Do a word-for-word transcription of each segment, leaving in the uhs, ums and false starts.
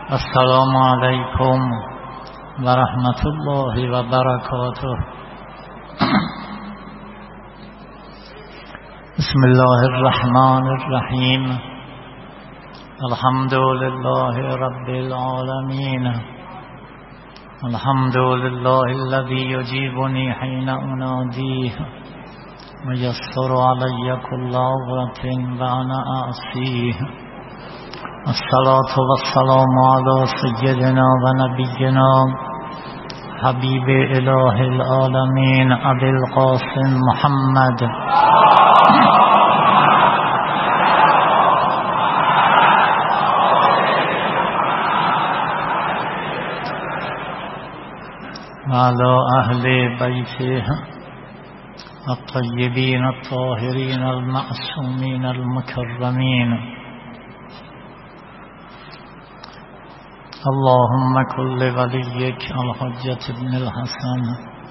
السلام علیکم و رحمت الله و برکاته. بسم الله الرحمن الرحیم. الحمد لله رب العالمین. الحمد لله الذي يجيبني حين أناديه ويسر علي كل عورة وأنا أعصيه. الصلاة والسلام على سيدنا ونبينا حبيب إله العالمين أبي القاسم محمد وعلى أهل بيته الطيبين الطاهرين المعصومين المكرمين. اللهم كل وليك الحجة بن الحسن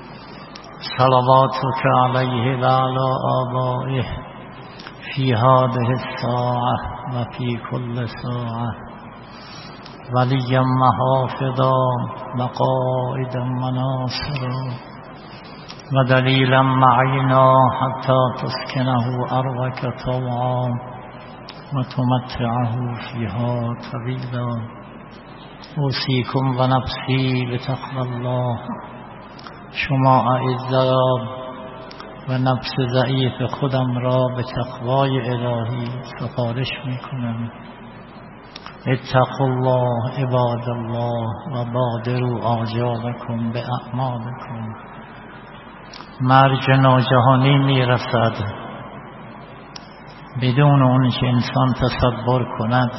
صلواتك عليه وعلى آبائه في هذه الساعة وفي كل ساعة وليا محافظا وقائدا وناصرا ودليلا معينا حتى تسكنه أرضك طوعا وتمتعه فيها طويلا. اوصیکم و نفسی به تقوی الله. شما اعزا و نفس ضعیف خودم را به تقوای الهی سفارش میکنم. اتقوا الله عباد الله و بادروا آجالکم به اعمالکم. مرگ ناگهانی میرسد بدون اون که انسان تصور کند.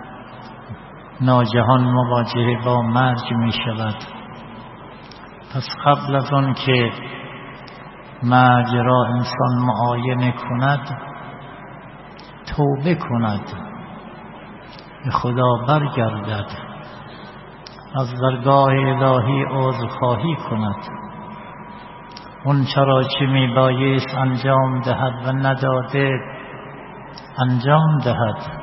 ناگهان مواجه با مرگ می شود. پس قبل از آن که مرگ را انسان معاینه کند توبه کند، به خدا برگردد، از درگاه الهی عذرخواهی کند، اون چرا که می بایست انجام دهد و نداده انجام دهد.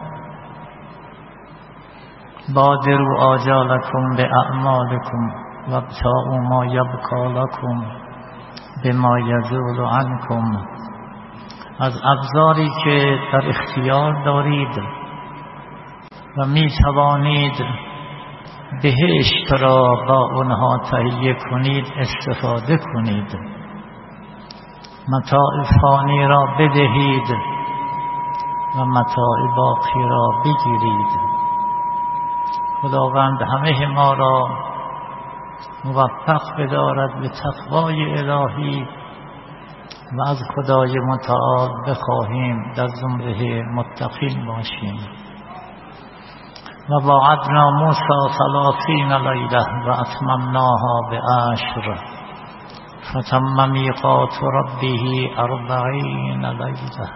بادروا آجالکم به اعمالکم وابتغوا ما یبقی لکم بما یزول عنکم. از ابزاری که در اختیار دارید و می توانید بهشت را با اونها تهیه کنید استفاده کنید. متاع فانی را بدهید و متاع باقی را بگیرید. خداوند همه ما را موفق بدارد به تقوای الهی و از خدای متعال بخواهیم در زمره متقین باشیم. و وعدنا موسی ثلاثین لیله و اتممناها بعشر فتم میقات ربه اربعین لیله.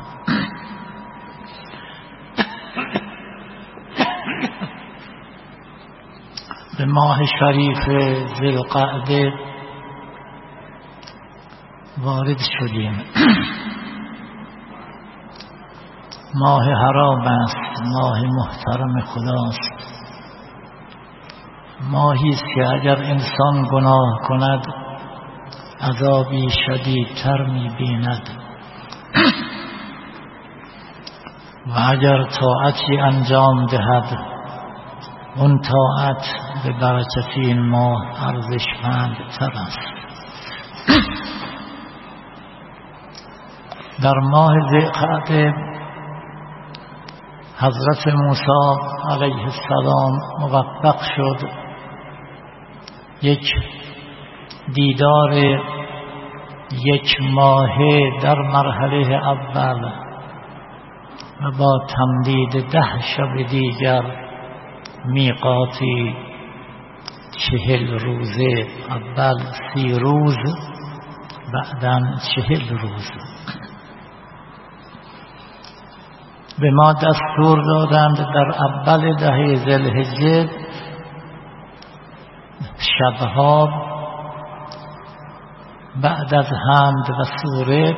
به ماه شریف ذوالقعده وارد شدیم. ماه حرام است، ماه محترم خداست. ماهی است که اگر انسان گناه کند عذابی شدیدتر می‌بیند و اگر طاعتی انجام دهد اون طاعت به برکت این ماه ارزشمندتر است. در ماه ذوالقعده حضرت موسی علیه السلام موفق شد یک دیدار یک ماهه در مرحله اول و با تمدید ده شب دیگر میقاتی چهل روزه، اول سی روز بعداً چهل روز. به ما دستور دادند در اول ده ذوالحجه شبها بعد از حمد و سوره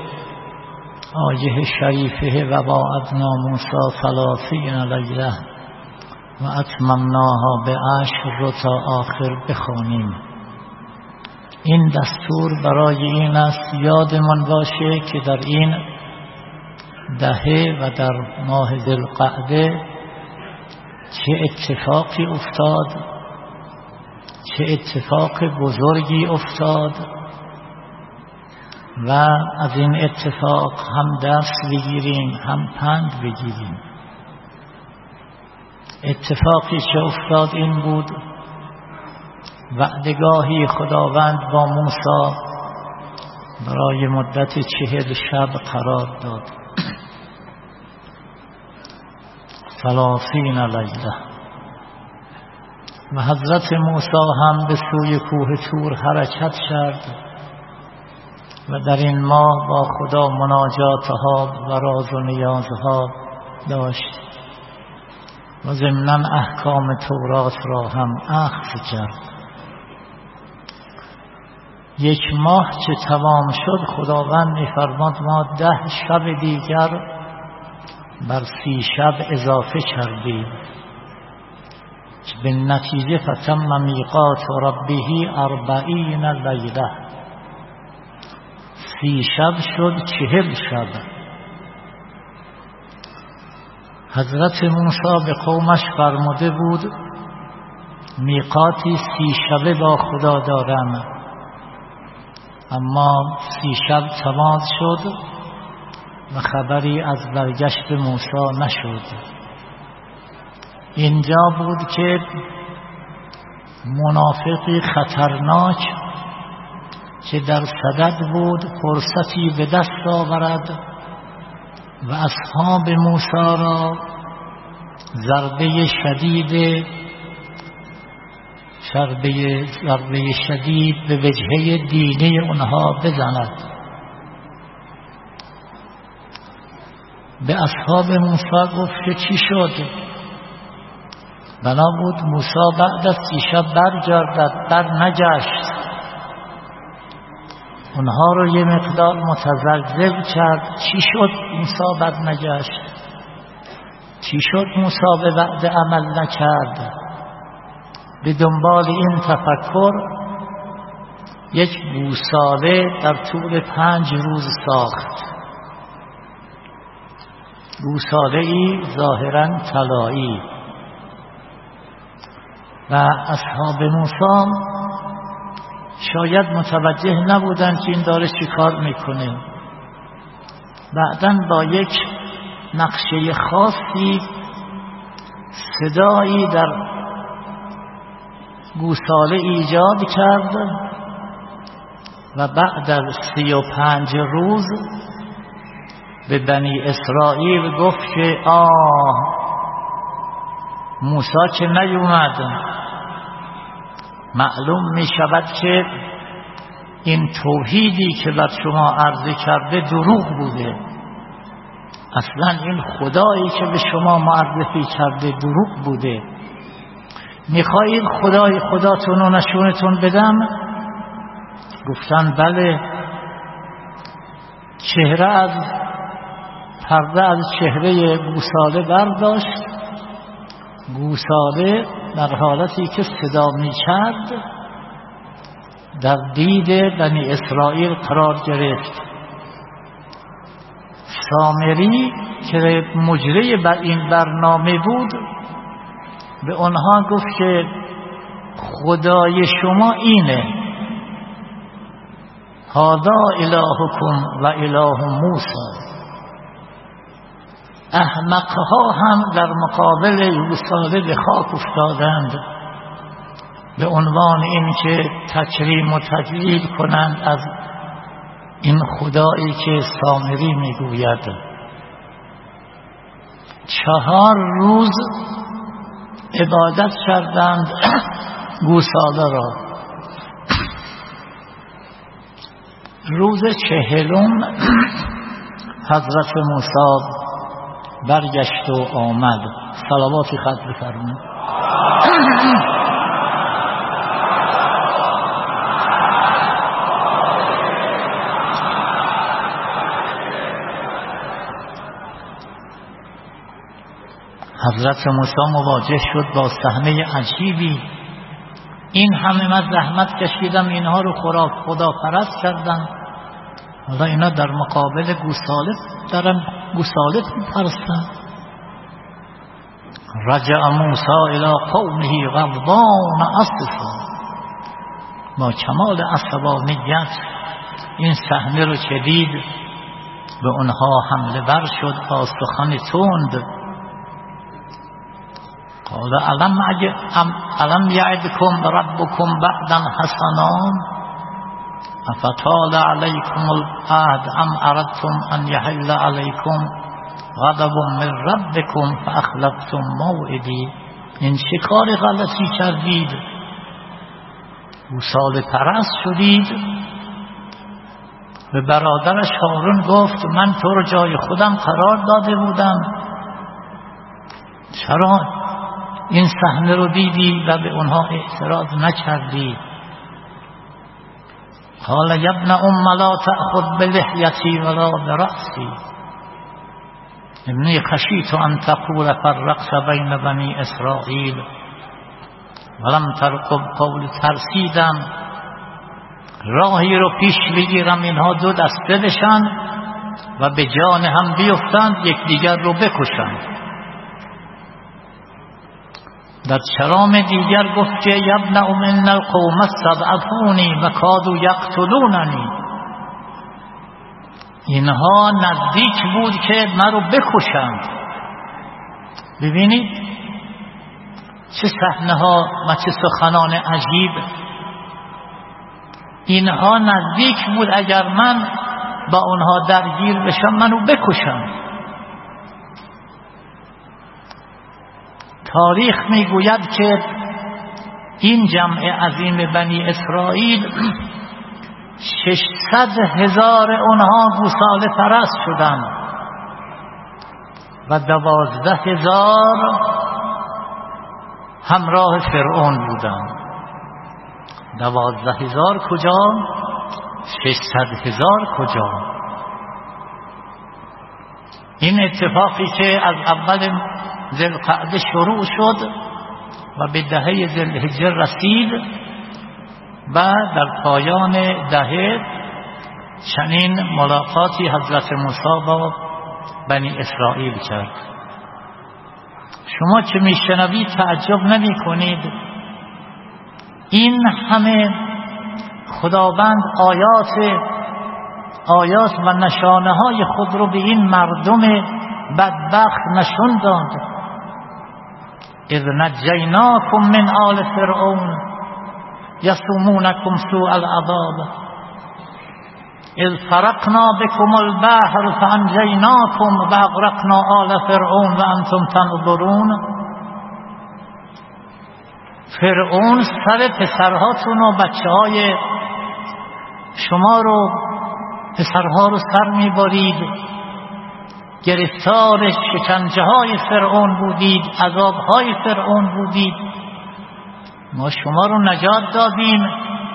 آیه شریفه و وعدنا موسی ثلاثین لیله و اتممناها به عشر رو تا آخر بخوانیم. این دستور برای این است یادمان باشه که در این دهه و در ماه ذوالقعده چه اتفاقی افتاد، چه اتفاق بزرگی افتاد و از این اتفاق هم درس بگیریم هم پند بگیریم. اتفاقی که افتاد این بود وعدگاهی خداوند با موسی برای مدت چهل شب قرار داد، ثلاثین لیله، و حضرت موسی هم به سوی کوه طور حرکت کرد و در این ماه با خدا مناجاتها و راز و نیازها داشت و ضمناً احکام تورات را هم اخذ کرد. یک ماه که تمام شد خداوند می‌فرماد ما ده شب دیگر بر سی شب اضافه کردیم که به نتیجه فتم میقات ربه اربعین لیله، سی شب شد چهل شب. حضرت موسی به قومش فرموده بود میقاتی سی شبه با خدا دارم، اما سی شب تمام شد و خبری از برگشت موسی نشد. اینجا بود که منافقی خطرناک که در صدد بود فرصتی به دست آورد و اصحاب موسی را ضربه شدید ضربه ضربه شدید به وجهه دینی اونها بزند. به اصحاب موسی گفت که چی شد؟ بنا بود موسی بعد از سی شب برگردد، بر نگشت. اونها رو یه مقدار متزلزل کرد. چی شد موسی بر نگشت؟ چی شد موسی به وعده عمل نکرد؟ به دنبال این تفکر یک گوساله در طول پنج روز ساخت، گوساله‌ای ظاهراً طلایی، و اصحاب موسی شاید متوجه نبودند که این داره چی کار میکنه. بعداً با یک نقشه خاصی صدایی در گوساله ایجاد کرد و بعد از سی و پنج روز به بنی اسرائیل گفت که آه موسی که نیومد، معلوم می شود که این توحیدی که بر شما عرضه کرده دروغ بوده، اصلا این خدایی که به شما معرفی کرده دروغ بوده. میخواهید خدای خداتون رو نشونتون بدم؟ گفتن بله. چهره از پرده از چهره گوساله برداشت. گوساله در حالتی که صدا میکرد در دید بنی اسرائیل قرار گرفت. سامری که مجری بر این برنامه بود به آنها گفت که خدای شما اینه، هذا الهکم و اله موسی. احمقها هم در مقابل گوساله به خاک افتادند به عنوان این که تکریم و تجلیل کنند از این خدایی که سامری میگوید. چهار روز عبادت کردند گوساله را. روز چهلم حضرت موسی برگشت و آمد. صلواتی خط بفرمایید. حضرت موسی مواجه شد با صحنه عجیبی. این همه من زحمت کشیدم، اینها رو خراب خدا پرست کردن، حالا اینا در مقابل گوساله دارن گوساله میپرستن. رجع موسی الی قومه غضبان اسفا، با کمال عصبانیت این صحنه رو که دید به اونها حمله بر شد با سخن تند. قال الم الم یعدکم ربکم بعدا حسنا افتال علیکم العهد ام اردتم ان یحل علیکم غضب من ربکم فاخلفتم موعدی. این چه کار غلطی کردید؟ گوساله پرست شدید. به برادرش هارون گفت من تو رو جای خودم قرار داده بودم، چرا این صحنه رو دیدی و به اونها اعتراض نکردی؟ قال یا ابن ام لا تأخذ بلحیتی ولا برأسی انی خشیت ان تقول فرقت بین بنی اسرائیل ولم ترقب قول. ترسیدم راهی رو پیش بگیرم اینها دو دسته بشن و به جان هم بیفتند، یکدیگر رو بکشند. در کلام دیگر گفت که یا ابن ام ان القوم استضعفونی و کادوا یقتلوننی. اینها نزدیک بود که من رو بکشند. ببینید چه صحنه ها و چه سخنان عجیب. اینها نزدیک بود اگر من با اونها درگیر بشم منو بکشند. تاریخ میگوید که این جمع عظیم بنی اسرائیل ششصد هزار اونها گوساله پرست شدند و دوازده هزار همراه فرعون بودند. دوازده هزار کجا؟ ششصد هزار کجا؟ این اتفاقی که از اول ذوالقعده شروع شد و به دهه ذوالحجه رسید و در پایان دهه چنین ملاقاتی حضرت موسی با بنی اسرائیل کرد. شما که میشنوید تعجب نمی کنید. این همه خداوند آیات آیات و نشانه های خود رو به این مردم بدبخت نشون داد. اذ نجیناکم من آل فرعون یسومونکم سوء العذاب اذ فرقنا بكم البحر فانجیناکم و اغرقنا آل فرعون و انتم تنظرون. فرعون سر پسرهاتون و بچه های شما رو پسرها رو سر میبرید، گرفتار شکنجه های فرعون بودید، عذاب های فرعون بودید، ما شما رو نجات دادیم.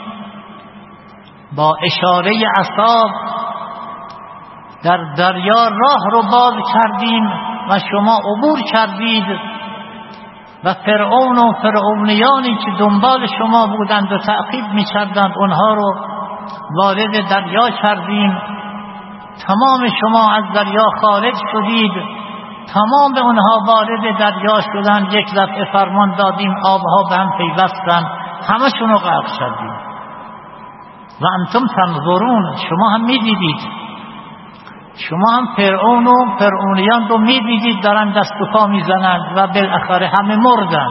با اشاره عصا در دریا راه رو باز کردیم و شما عبور کردید و فرعون و فرعونیانی که دنبال شما بودند و تعقیب می کردند اونها رو وارد دریا کردیم. تمام شما از دریا خارج شدید، تمام اونها وارد دریا شدند. یک دفعه فرمان دادیم آبها به هم پیوستند، همشون رو غرق کردیم. و انتم تنظرون، شما هم میدیدید، شما هم فرعون و فرعونیان رو میدیدید دارن دست و پا میزنند و بالاخره همه مردند.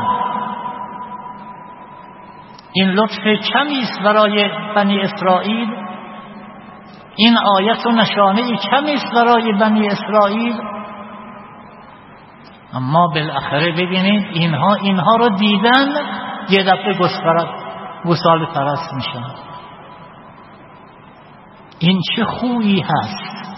این لطف کمی است برای بنی اسرائیل، این آیت و نشانه کمی است برای بنی اسرائیل. اما بالاخره ببینید اینها اینها رو دیدن یه دفعه گوساله پرست میشن. این چه خویی هست؟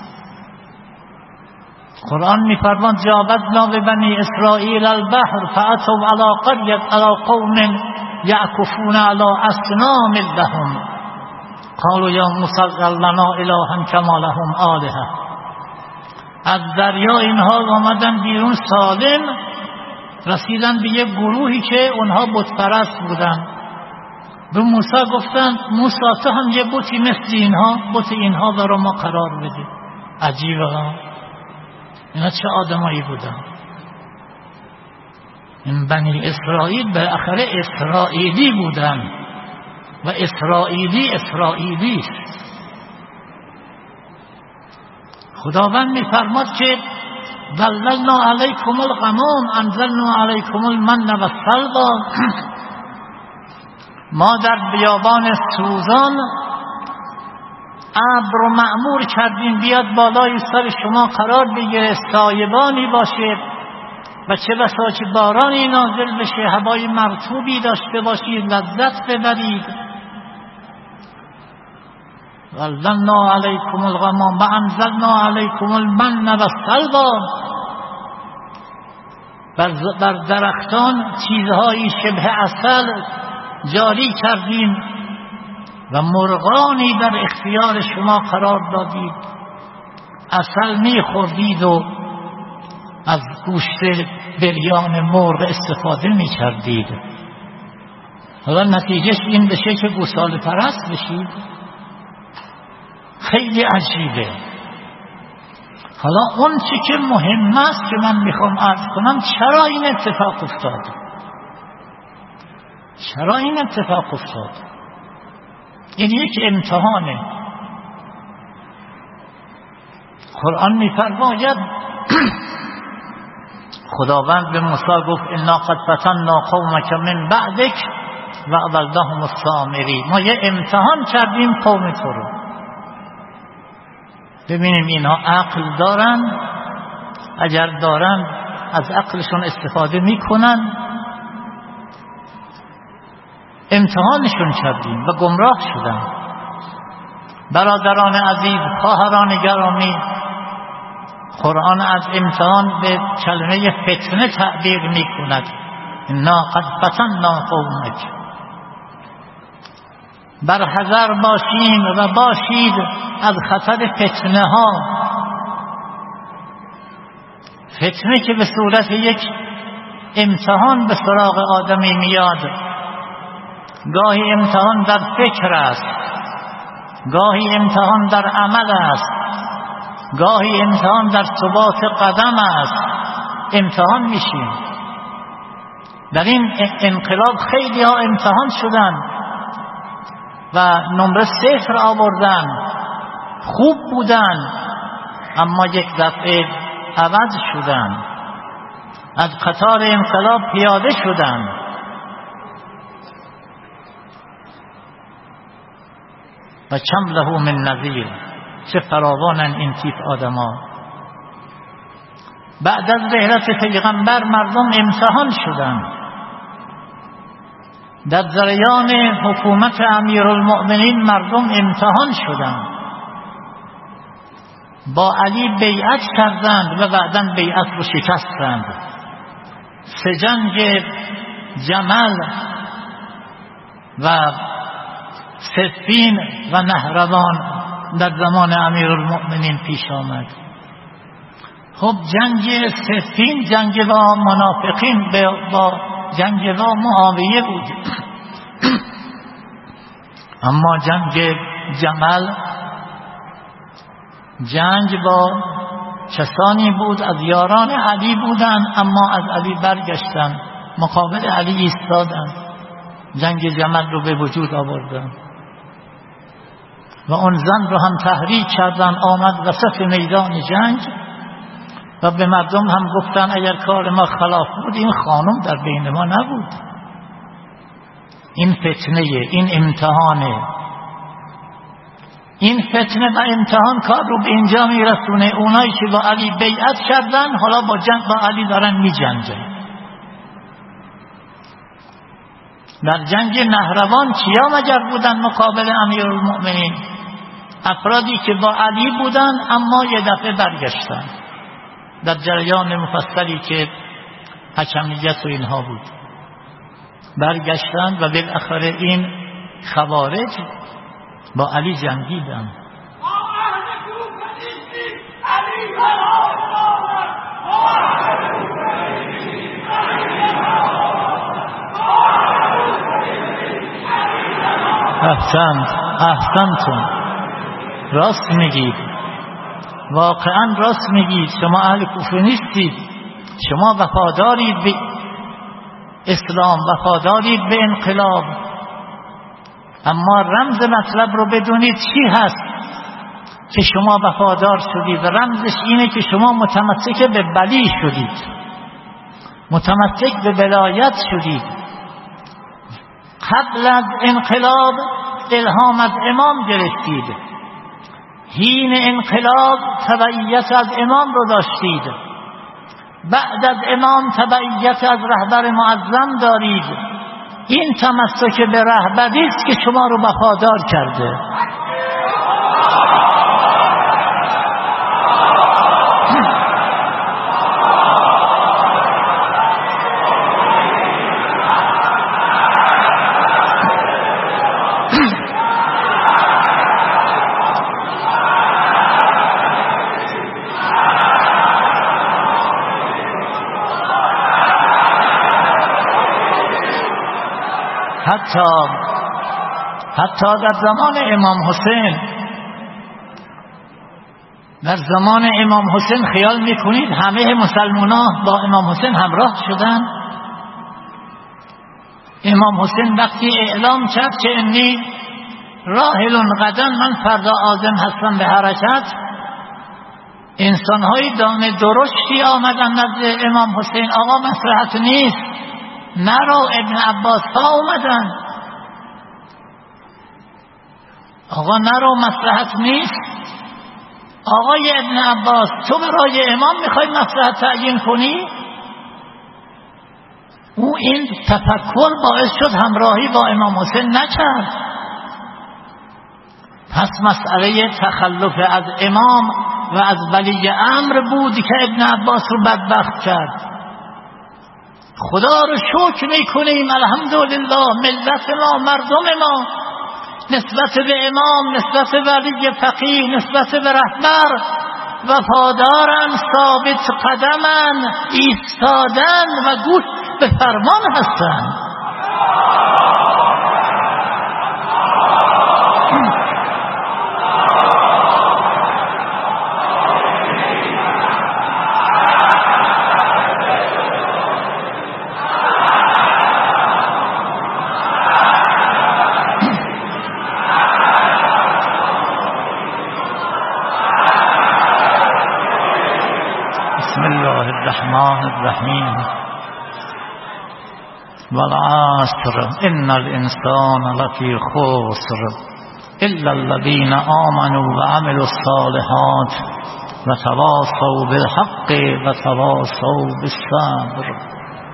قرآن میفرماند جاوزنا ببنی اسرائیل البحر فاتوا علی قریة علی قوم یعکفون علی اصنام لهم قالوا یا موسی اجعل لنا الها کما لهم آلهة. از دریا اینها آمدن بیرون سالم رسیدن به یک گروهی که اونها بت پرست بودن. به موسی گفتن موسی تو هم یه بتی مثل اینها، بت اینها برای ما قرار بده. عجیبه ها، اینا چه آدمایی بودن. این بنی اسرائیل بالاخره اسرائیلی بودن و اسرائیلی اسرائیلی است. خداوند می‌فرماد که ظللنا علیکم الغمام انزلنا علیکم المن و السلوى، ما در بیابان سوزان ابر و مأمور کردیم بیاد بالای سر شما قرار بگیره، سایبانی باشه و چه بسا که بارانی نازل بشه، هوای مرطوبی داشته باشید، لذت ببرید. ظللنا علیکم الغمام و انزلنا علیکم المن و السلوى، بر درختان چیزهایی شبه عسل جاری کردیم و مرغانی در اختیار شما قرار دادید. عسل میخوردید و از گوشت بریان مرغ استفاده میکردید. حالا نتیجهش این بشه که گوساله پرست بشید؟ خیلی عجیبه. حالا اون چی که مهم است که من میخوام عرض کنم، چرا این اتفاق افتاد؟ چرا این اتفاق افتاد؟ این یک امتحانه. قرآن میفرماید خداوند به موسی گفت انا قد فتنا قومک من بعدک و اضلهم السامری، ما یه امتحان کردیم قوم تو رو، ببینیم اینها عقل دارن، اگر دارن از عقلشون استفاده میکنن. امتحانشون کردیم و گمراه شدن. برادران عزیز، خواهران گرامی، قرآن از امتحان به کلمه فتنه تعبیر میکند. انا قد فتنا قومک، برحذر باشین و باشید از خطر فتنه ها. فتنه که به صورت یک امتحان به سراغ آدمی میاد. گاهی امتحان در فکر است، گاهی امتحان در عمل است، گاهی امتحان در ثبات قدم است. امتحان میشیم. در این انقلاب خیلی ها امتحان شدن و نمره صفر آوردن، خوب بودن، اما یک دفعه عوض شدن، از قطار انقلاب پیاده شدن. و کم له من نذیر، چه فراوانن این تیپ آدما. بعد از رحلت پیغمبر مردم امتحان شدن. در جریان حکومت امیرالمؤمنین مردم امتحان شدند. با علی بیعت کردند و بعداً بیعت رو شکستند. سه جنگ جمل و صفین و نهروان در زمان امیرالمؤمنین پیش آمد. خب جنگ صفین جنگ با منافقین، با جنگ با معاویه بود. اما جنگ جمل جنگ با کسانی بود از یاران علی بودن، اما از علی برگشتن، مقابل علی ایستادن، جنگ جمل رو به وجود آوردن و اون زن رو هم تحریک کردن. آمد وسط میدان جنگ و به مردم هم گفتن اگر کار ما خلاف بود این خانم در بین ما نبود. این فتنه، این امتحانه. این فتنه و امتحان کار رو به اینجا میرسونه. اونایی که با علی بیعت کردن حالا با جنگ با علی دارن می جنگن. در جنگ نهروان کیا مگر بودن مقابل امیرالمؤمنین؟ افرادی که با علی بودن اما یه دفعه برگشتن در جریان مفصلی که حکمیت و اینها بود، برگشتن و بالاخره این خوارج با علی جنگیدن. احسنت احسنتم، راست میگید، واقعا راست میگید. شما اهل کوفه نیستید، شما وفادارید به اسلام، وفادارید به انقلاب، اما رمز مطلب رو بدونید چی هست که شما وفادار شدید. رمزش اینه که شما متمسک به ولی شدید، متمسک به ولایت شدید. قبل از انقلاب الهام از امام گرفتید، حین انقلاب تبعیت از امام رو داشتید، بعد از امام تبعیت از رهبر معظم دارید. این تمسک به رهبری است که شما رو وفادار کرده. حتی حتی در زمان امام حسین، در زمان امام حسین خیال میکنید همه مسلمانان با امام حسین همراه شدن؟ امام حسین وقتی اعلام کرد که انی راحل غدا، من فردا عازم هستم به حرکت، انسانهای دانه درشتی آمدن نزد امام حسین، آقا مصلحت نیست نرو. ابن عباس ها اومدن، آقا نرو مصلحت نیست. آقای ابن عباس تو برای امام میخوای مصلحت تعیین کنی؟ او این تفکر باعث شد همراهی با امام حسین نکرد. پس مسئله تخلف از امام و از ولی امر بود که ابن عباس رو بدبخت کرد. خدا رو شکر میکنیم الحمدلله، ملت ما، مردم ما نسبت به امام، نسبت به ولی فقیه، نسبت به رهبر وفادارن، ثابت قدمن، ایستادن و گوش به فرمان هستن. الرحمن الرحیم والعصر ان الانسان لفی خسر الا الذين آمنوا وعملوا الصالحات وتواصوا بالحق وتواصوا بالصبر.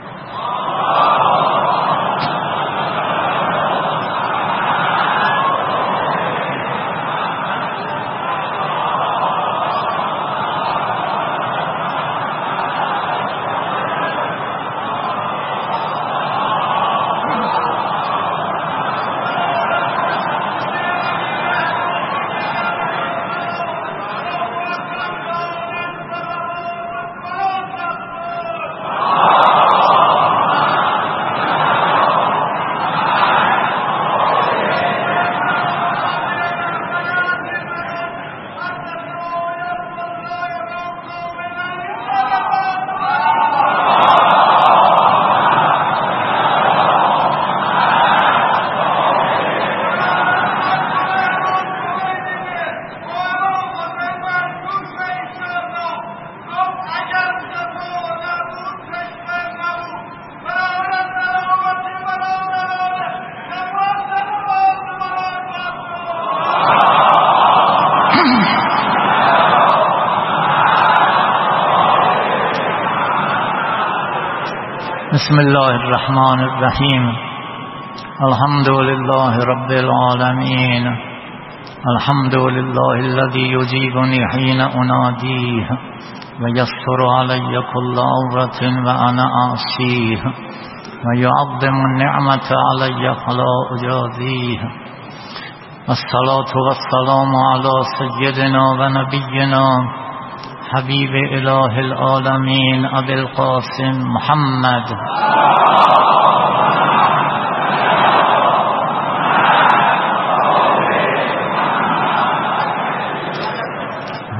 بسم الله الرحمن الرحیم الحمد لله رب العالمین الحمد لله الذي يجيبني حين أناديه ويسر علي كل عورة وأنا أعصيه ويعظم النعمة علي فلا أجازيه والصلاة والسلام على سيدنا ونبينا حبیب اله العالمین ابی القاسم محمد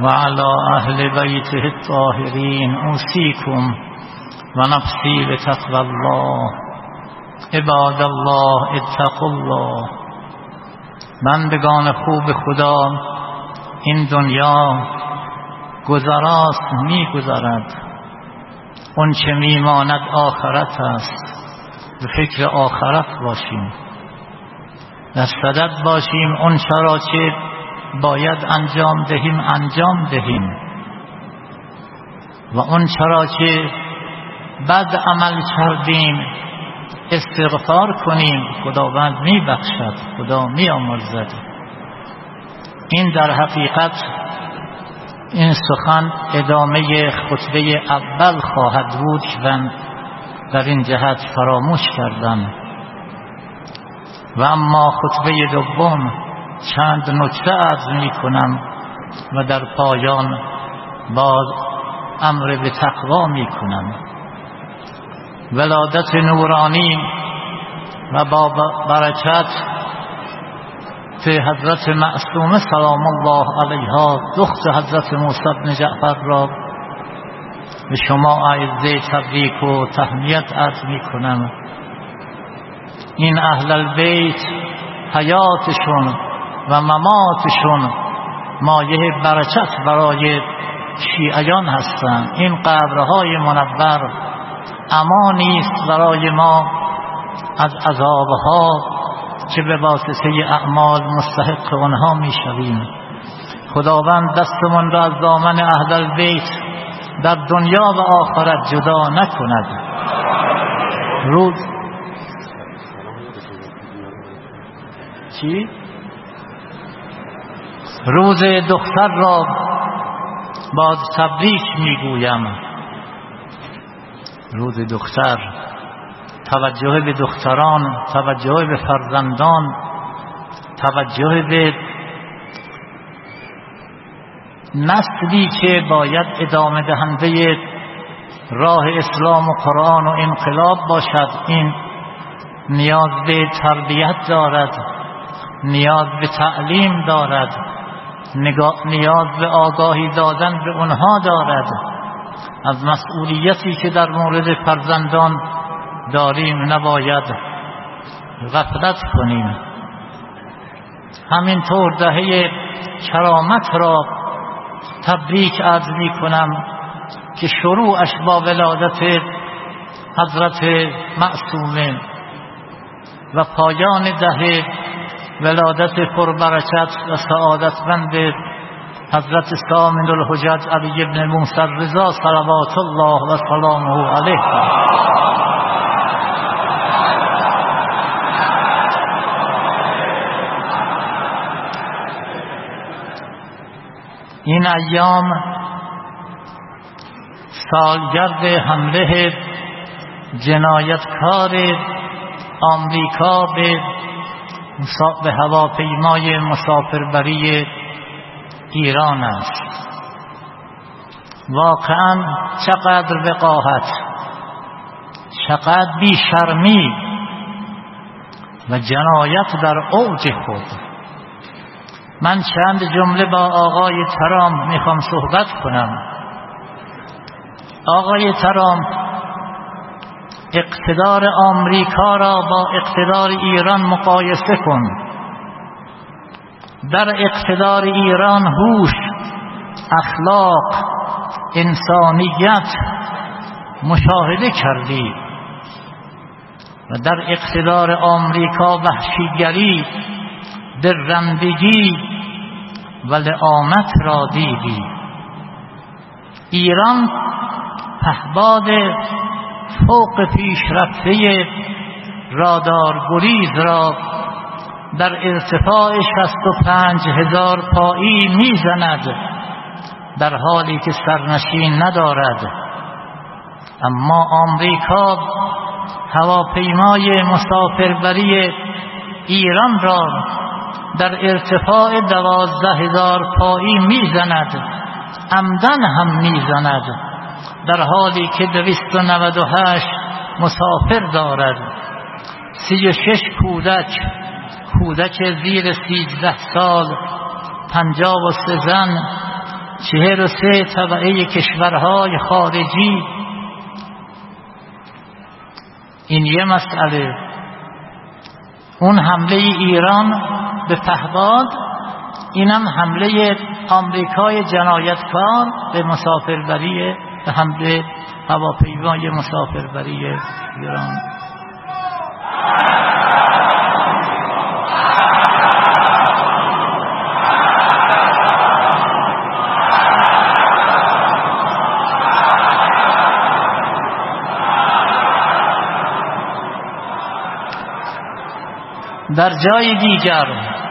وعلى أهل بيته الطاهرين أوصيكم ونفسي بتقوى الله. عباد الله اتقوا الله. بندگان خوب خدا، این دنیا گذراست، می گذرد. اون چه می ماند آخرت است. به فکر آخرت باشیم، در صدد باشیم اون چرا چه باید انجام دهیم انجام دهیم و اون چرا چه بد عمل کردیم استغفار کنیم. خداوند می بخشد، خدا می آمرزد. این در حقیقت این سخن ادامه خطبه اول خواهد بود که من در این جهت فراموش کردم. و اما خطبه دوم چند نکته عرض می کنم و در پایان باز امر به تقوا می کنم. ولادت نورانی و با برکت به حضرت معصومه سلام الله علیها دختر حضرت موسی بن جعفر را به شما اعزای تبریک و تهنیت عرض می کنم. این اهل البیت حیاتشون و مماتشون مایه برکت برای شیعیان هستند. این قبرهای منور امانی است برای ما از عذابها که به واسطه اعمال مستحق آنها میشویم. خداوند دستمون را از دامن اهل البیت در دنیا و آخرت جدا نکند. روز چی؟ روز دختر را باز تبریک میگویم. روز دختر، توجه به دختران، توجه به فرزندان، توجه به نسلی که باید ادامه دهنده راه اسلام و قرآن و انقلاب باشد. این نیاز به تربیت دارد، نیاز به تعلیم دارد، نیاز به آگاهی دادن به اونها دارد. از مسئولیتی که در مورد فرزندان داریم نباید غفلت کنیم. همینطور دهه کرامت را تبریک عرض می کنم که شروعش با ولادت حضرت معصومه و پایان دهه ولادت پربرکت و سعادتمند حضرت ثامن الحجج علی بن موسی الرضا صلوات الله و سلامه علیه. این ایام سالگرد حمله جنایتکار آمریکا به به هواپیمای مسافربری ایران است. واقعا چقدر وقاحت، چقدر بیشرمی و جنایت در اوج خود. من چند جمله با آقای ترامپ میخوام صحبت کنم. آقای ترامپ اقتدار آمریکا را با اقتدار ایران مقایسه کن. در اقتدار ایران هوش، اخلاق، انسانیت مشاهده کردی و در اقتدار آمریکا وحشیگری، درندگی و لعامت را دیدی. ایران پهباد فوق پیشرفته رادارگریز را در ارتفاع شصت و پنج هزار پایی میزند در حالی که سرنشین ندارد. اما آمریکا هواپیمای مسافربری ایران را در ارتفاع دوازده هزار پایی میزند، عمدن هم میزند، در حالی که دویست و نود و هشت مسافر دارد. سی و شش کودک کودک زیر سیزده سال، پنجاه و سه زن چهل و سه طبقه کشورهای خارجی. این یه مسئله. اون حمله ایران به پهباد، اینم حمله آمریکای جنایتکار به مسافربری، به حمله هواپیمای مسافربری ایران. در جای دیگر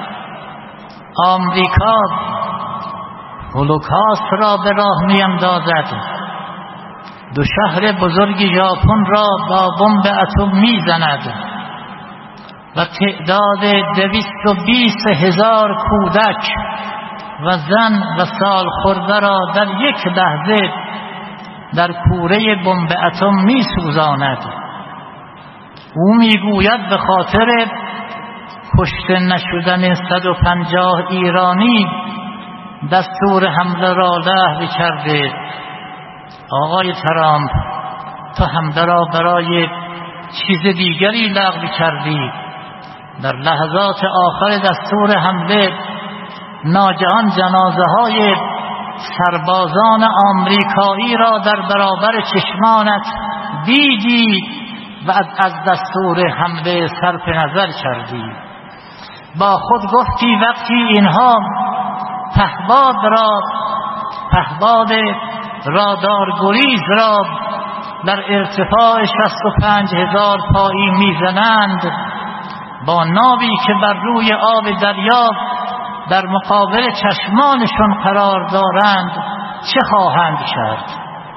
آمریکا هولوکاست را به راه می اندازد، دو شهر بزرگ ژاپن را با بمب اتم می زند و تعداد دویست و بیست هزار کودک و زن و سالخورده را در یک لحظه در کوره بمب اتم می سوزاند. او می گوید به خاطر کشته نشدن صد و پنجاه ایرانی دستور حمله را لغو کرده. آقای ترامپ، تو حمله را برای چیز دیگری لغو کردی. در لحظات آخر دستور حمله ناگهان جنازه های سربازان آمریکایی را در برابر چشمانت دیدی و از دستور حمله صرف نظر کردی. با خود گفتی وقتی اینها پهباد را پهباد رادارگریز را در ارتفاع شصت و پنج هزار پایی میزنند، با ناوی که بر روی آب دریا در مقابل چشمانشون قرار دارند، چه خواهند کرد؟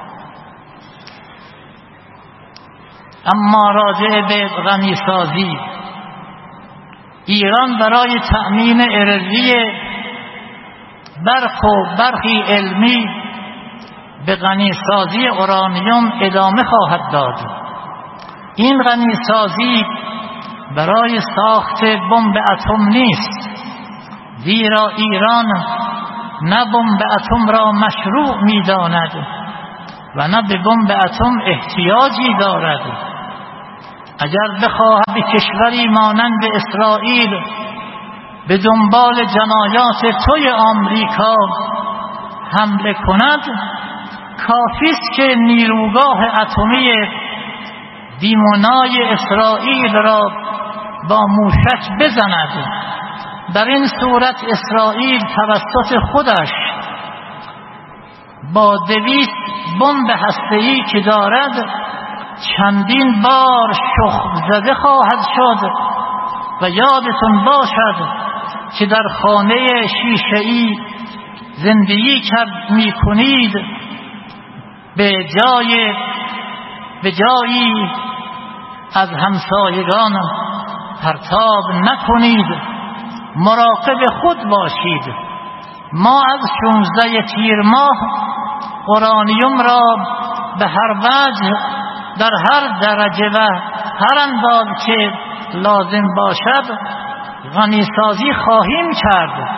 اما راجع به غنیسازی، ایران برای تأمین انرژی برق و برقی علمی به غنیسازی اورانیوم ادامه خواهد داد. این غنیسازی برای ساخت بمب اتم نیست، زیرا ایران نه بمب اتم را مشروع می‌داند و نه به بمب اتم احتیاجی دارد. اگر بخواهد به کشوری مانند اسرائیل به دنبال جنایات توی آمریکا حمله کند، کافی است که نیروگاه اتمی دیمونای اسرائیل را با موشک بزند. در این صورت اسرائیل توسط خودش با دویست بمب هسته‌ای که دارد چندین بار شخم زده خواهد شد. و یادتون باشد که در خانه شیشه‌ای زندگی کرد می کنید، به جای به جایی از همسایگان پرتاب نکنید، مراقب خود باشید. ما از شانزده تیر ماه اورانیوم را به هر وجه در هر درجه و هر اندازه که لازم باشد غنیسازی خواهیم کرد.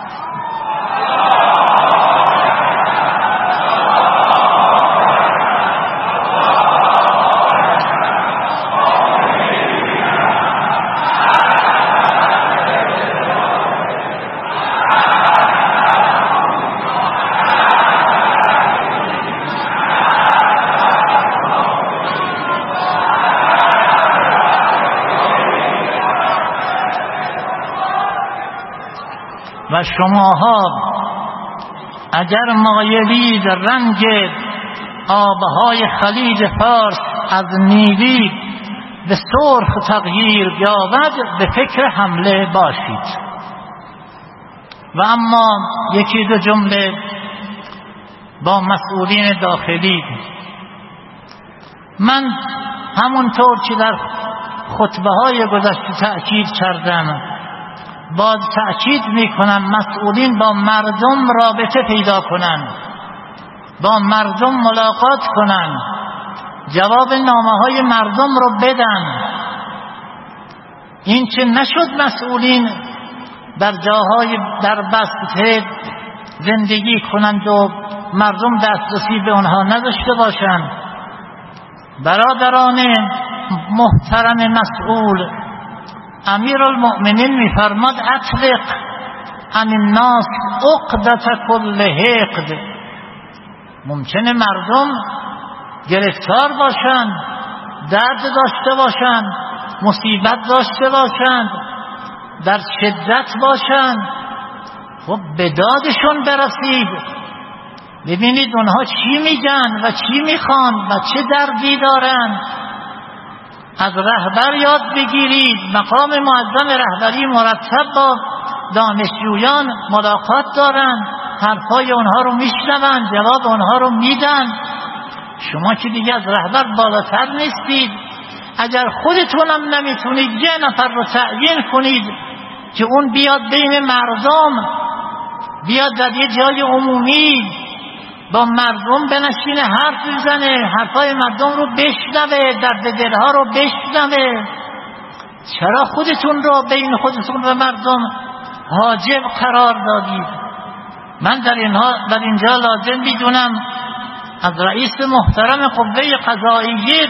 و شماها اگر مایلید رنگ آبهای خلیج فارس از نیلی به سرخ تغییر یابد، به فکر حمله باشید. و اما یکی دو جمله با مسئولین داخلی. من همونطور که در خطبه های گذشته تأکید کردم، باز تأکید میکنم مسئولین با مردم رابطه پیدا کنن، با مردم ملاقات کنن، جواب نامه های مردم رو بدن. این چه نشد مسئولین در جاهای در بسته زندگی کنند و مردم دسترسی به آنها نداشته باشند. برادران محترم مسئول، امیرالمؤمنین میفرماد اطلق عن الناس عقدة كل حقد. ممکنه مردم گرفتار باشند، درد داشته باشند، مصیبت داشته باشند، در شدت باشند، خب به دادشون برسید. ببینید اونها چی میگن و چی میخوان و چه دردی دارن. از رهبر یاد بگیرید. مقام معظم رهبری مرتب با دانشجویان ملاقات دارن، حرفای اونها رو میشنون، جواب اونها رو میدن. شما که دیگه از رهبر بالاتر نیستید. اگر خودتونم نمیتونید یه نفر رو تعیین کنید که اون بیاد بین مردم، بیاد در یه جای عمومی با مردم بنشینه، حرف بزنه، حرفای مردم رو بشنوه، درد دلها رو بشنوه، چرا خودتون رو بین خودتون و مردم حاجب قرار دادید؟ من در اینها در اینجا لازم میدونم از رئیس محترم قوه قضاییه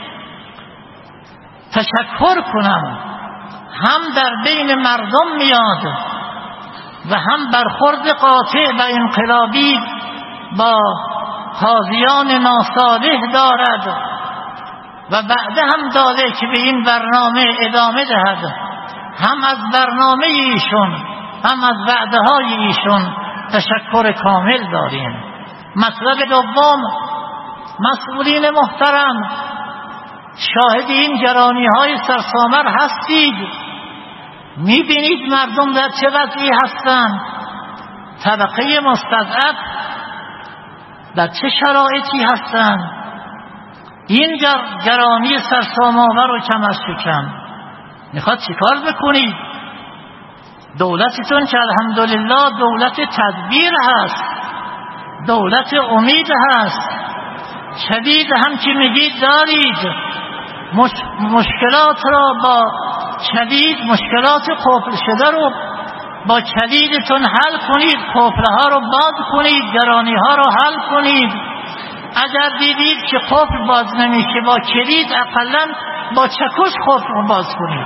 تشکر کنم. هم در بین مردم میاد و هم برخورد قاطع و انقلابی با حاضیان ناصالح دارد و بعد هم داده که به این برنامه ادامه دهد. هم از برنامه ایشون هم از وعده های ایشون تشکر کامل داریم. مطلب دوم، مسئولین محترم، شاهد این گرانی های سرسامر هستید. میبینید مردم در چه وضعی هستند، طبقه مستضعف در چه شرایطی هستند. این گرانی سرسام‌آور و کم از شکم میخواد چیکار بکنید؟ دولتتون که الحمدلله دولت تدبیر هست، دولت امید هست، شدید هم که میگید دارید، مش... مشکلات را با شدید، مشکلات قفل شده رو با کلیدتون حل کنید، قفلها رو باز کنید، گرانیها رو حل کنید. اگر دیدید که قفل باز نمیشه با کلید، اقلا با چکش قفل رو باز کنید.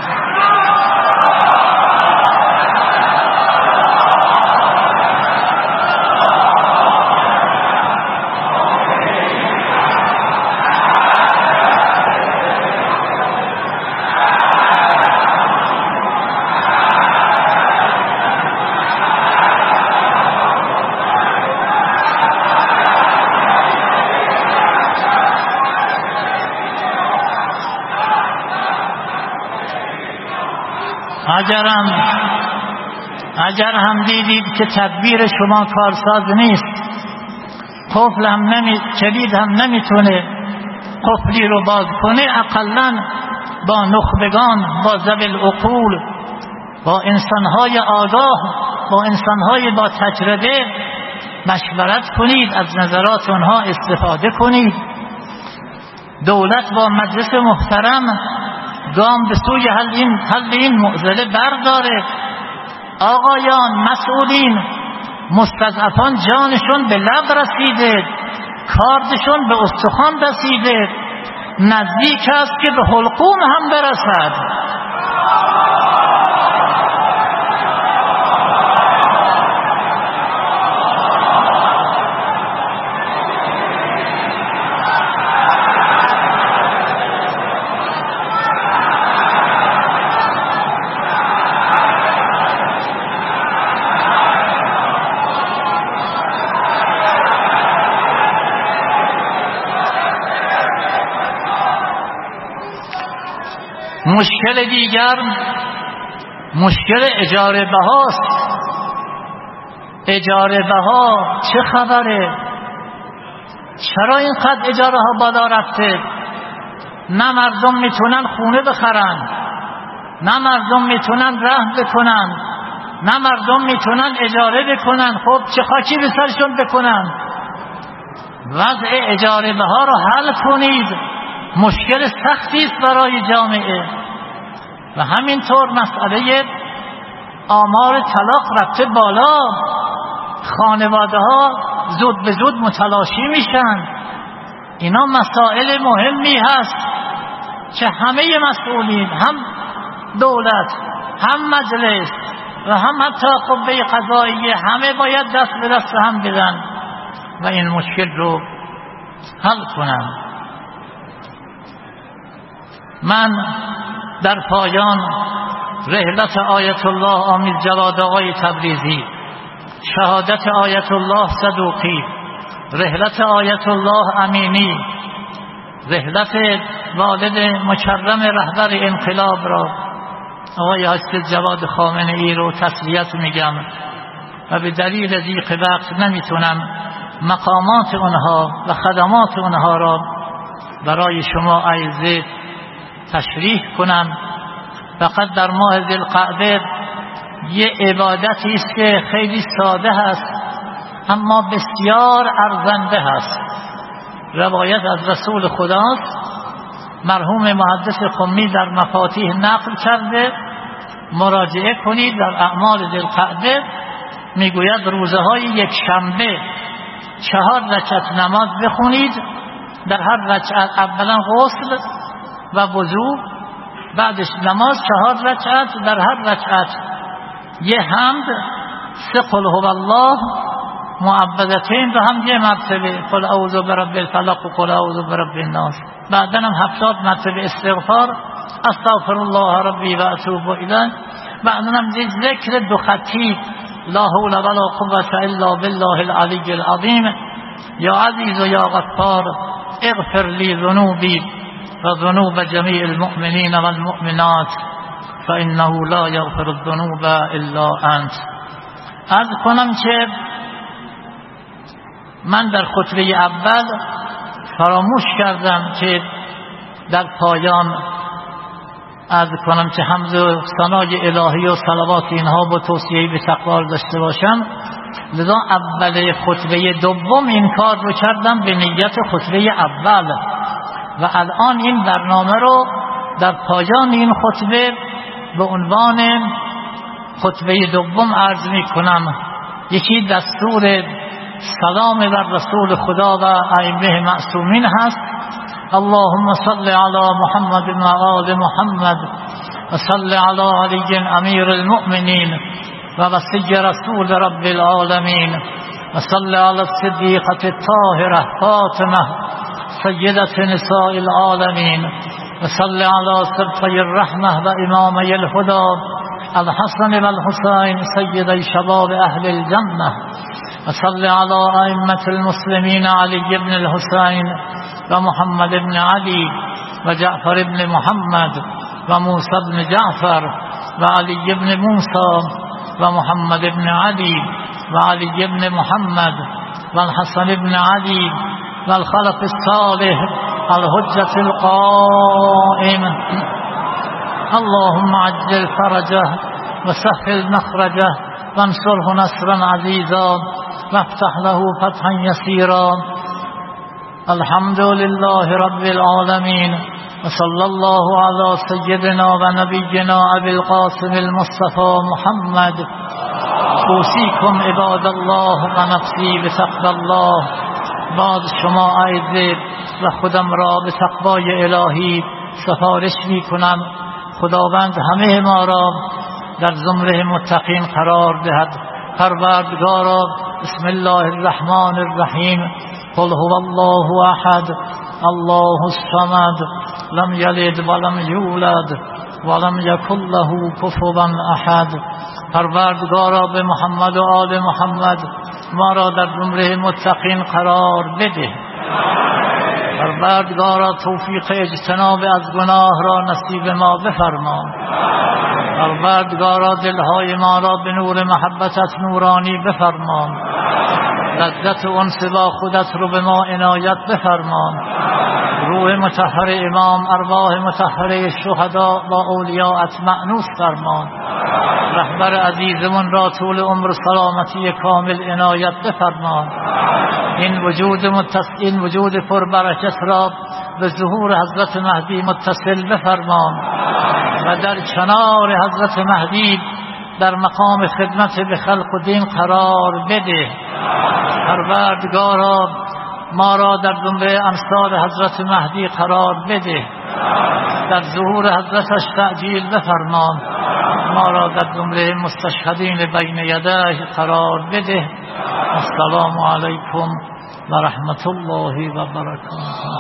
اگر هم اگر هم دیدید که تدبیر شما کارساز نیست، قفل هم نمی کلید هم نمیتونه قفلی رو باز کنه، اقلن با نخبگان، با ذوی العقول، با انسانهای آگاه، با انسانهای با تجربه مشورت کنید، از نظرات اونها استفاده کنید. دولت با مجلس محترم گام به سوی حل این, حل این معضله برداره. آقایان مسئولین، مستضعفان جانشون به لب رسیده، کاردشون به استخوان رسیده، نزدیک است که به حلقوم هم برسد. مشکل دیگر مشکل اجاره بهاست. اجاره بها چه خبره؟ چرا اینقدر اجاره ها بالا رفته؟ نه مردم میتونن خونه بخرن، نه مردم میتونن رهن بکنن، نه مردم میتونن اجاره بکنن. خب چه خاکی به سرشون بکنن؟ وضع اجاره بها رو حل کنید. مشکل سختی است برای جامعه. و همینطور مسئله آمار طلاق رفته بالا. خانواده ها زود به زود متلاشی میشن. اینا مسائل مهمی هست که همه مسئولین، هم دولت، هم مجلس و هم حتی قوه قضاییه، همه باید دست به دست هم بدن و این مشکل رو حل کنن. من در پایان رحلت آیت الله آمیز جواد آقای تبریزی، شهادت آیت الله صدوقی، رحلت آیت الله امینی، رحلت والد مکرم رهبر انقلاب را آقای حاج جواد خامنه‌ای رو تسلیت میگم و به دلیل ضیق وقت نمیتونم مقامات اونها و خدمات اونها را برای شما عرضه تشریح کنم. فقط در ماه ذوالقعده یه عبادتی است که خیلی ساده هست اما بسیار ارزنده هست. روایت از رسول خداست، مرحوم محدث قمی در مفاتیح نقل کرده، مراجعه کنید در اعمال ذوالقعده. میگوید روزه های یک شنبه چهار رکعت نماز بخونید، در هر رکعت اولا غسل و وضو، بعدش نماز چهار رکعت، در هر رکعت یه حمد، سه قل هو الله معبدتین و هم یه مرتبه قل اعوذ برب الفلق و قل اعوذ برب الناس، بعدا هم هفتاد مرتبه استغفار استغفر الله ربی و اتوب الیه، بعدا هم ذکر دو خطی لا حول ولا قوة الا بالله العلی العظیم، یا عزیز و یا غفار اغفر لی ذنوبی و ذنوب جمیع المؤمنین و المؤمنات فانه لا یغفر الذنوب الا انت. عرض کنم که من در خطبه اول فراموش کردم که در پایان عرض کنم که حمد و ثنای الهی و صلوات اینها با توصیه به تقوا داشته باشم، لذا اول خطبه دوم این کار رو کردم به نیت خطبه اول و الان این برنامه رو در پایان این خطبه به عنوان خطبه دوم عرض می کنم. یکی دستور سلام بر رسول خدا و ائمه معصومین هست. اللهم صل علی محمد و آل محمد و صل علی علی امیر المؤمنین و وصی رسول رب العالمین و صل علی الصدیقة الطاهرة فاطمه سیدة نساء العالمین و صل علی سبطی الرحمه و امامی الهدى الحسن و الحسین سیدی شباب اهل الجنه و صل علی ائمة المسلمین علی بن الحسین و محمد بن علی و جعفر بن محمد و موسی بن جعفر و علی بن موسی و محمد بن علی و علی بن محمد و الحسن بن علی و الخلف الصالح الحجة القائم. اللهم عجل فرجه و سهل مخرجه وانصره نصرا عزیزا وافتح له فتحا یسیرا. الحمد لله رب العالمین و صلی الله علی سیدنا و نبینا ابی القاسم المصطفى محمد. اوصیکم عباد الله و نفسی بتقوی الله. بعد شما عزیز و خودم را به تقوای الهی سفارش می کنم. خداوند همه ما را در زمره متقین قرار دهد. پروردگارا بسم الله الرحمن الرحیم. قل هو الله احد الله الصمد لم یلد ولم یولد ولم یکن له کفوا احد. پروردگارا به محمد و آل محمد ما را در زمره متقین قرار بده. پروردگارا توفیق اجتناب از گناه را نصیب ما بفرما. پروردگارا دلهای ما را به نور محبتت نورانی بفرما. لذت انس با خودت رو به ما عنایت بفرما. روح مطهر امام، ارواح مطهره شهدا با اولیاءت مأنوس فرما. رهبر عزیزمون را طول عمر سلامتی کامل عنایت بفرما. این وجود متصل، این وجود پربرکت را به ظهور حضرت مهدی متصل بفرما و در کنار حضرت مهدی در مقام خدمت به خلق و دین قرار بده. پروردگارا ما را در زمره امثال حضرت مهدی قرار بده، در ظهور حضرتش تعجیل بفرما. ما را در زمره مستشهدین بین یدیه قرار بده. السلام علیکم و رحمت الله و برکاته.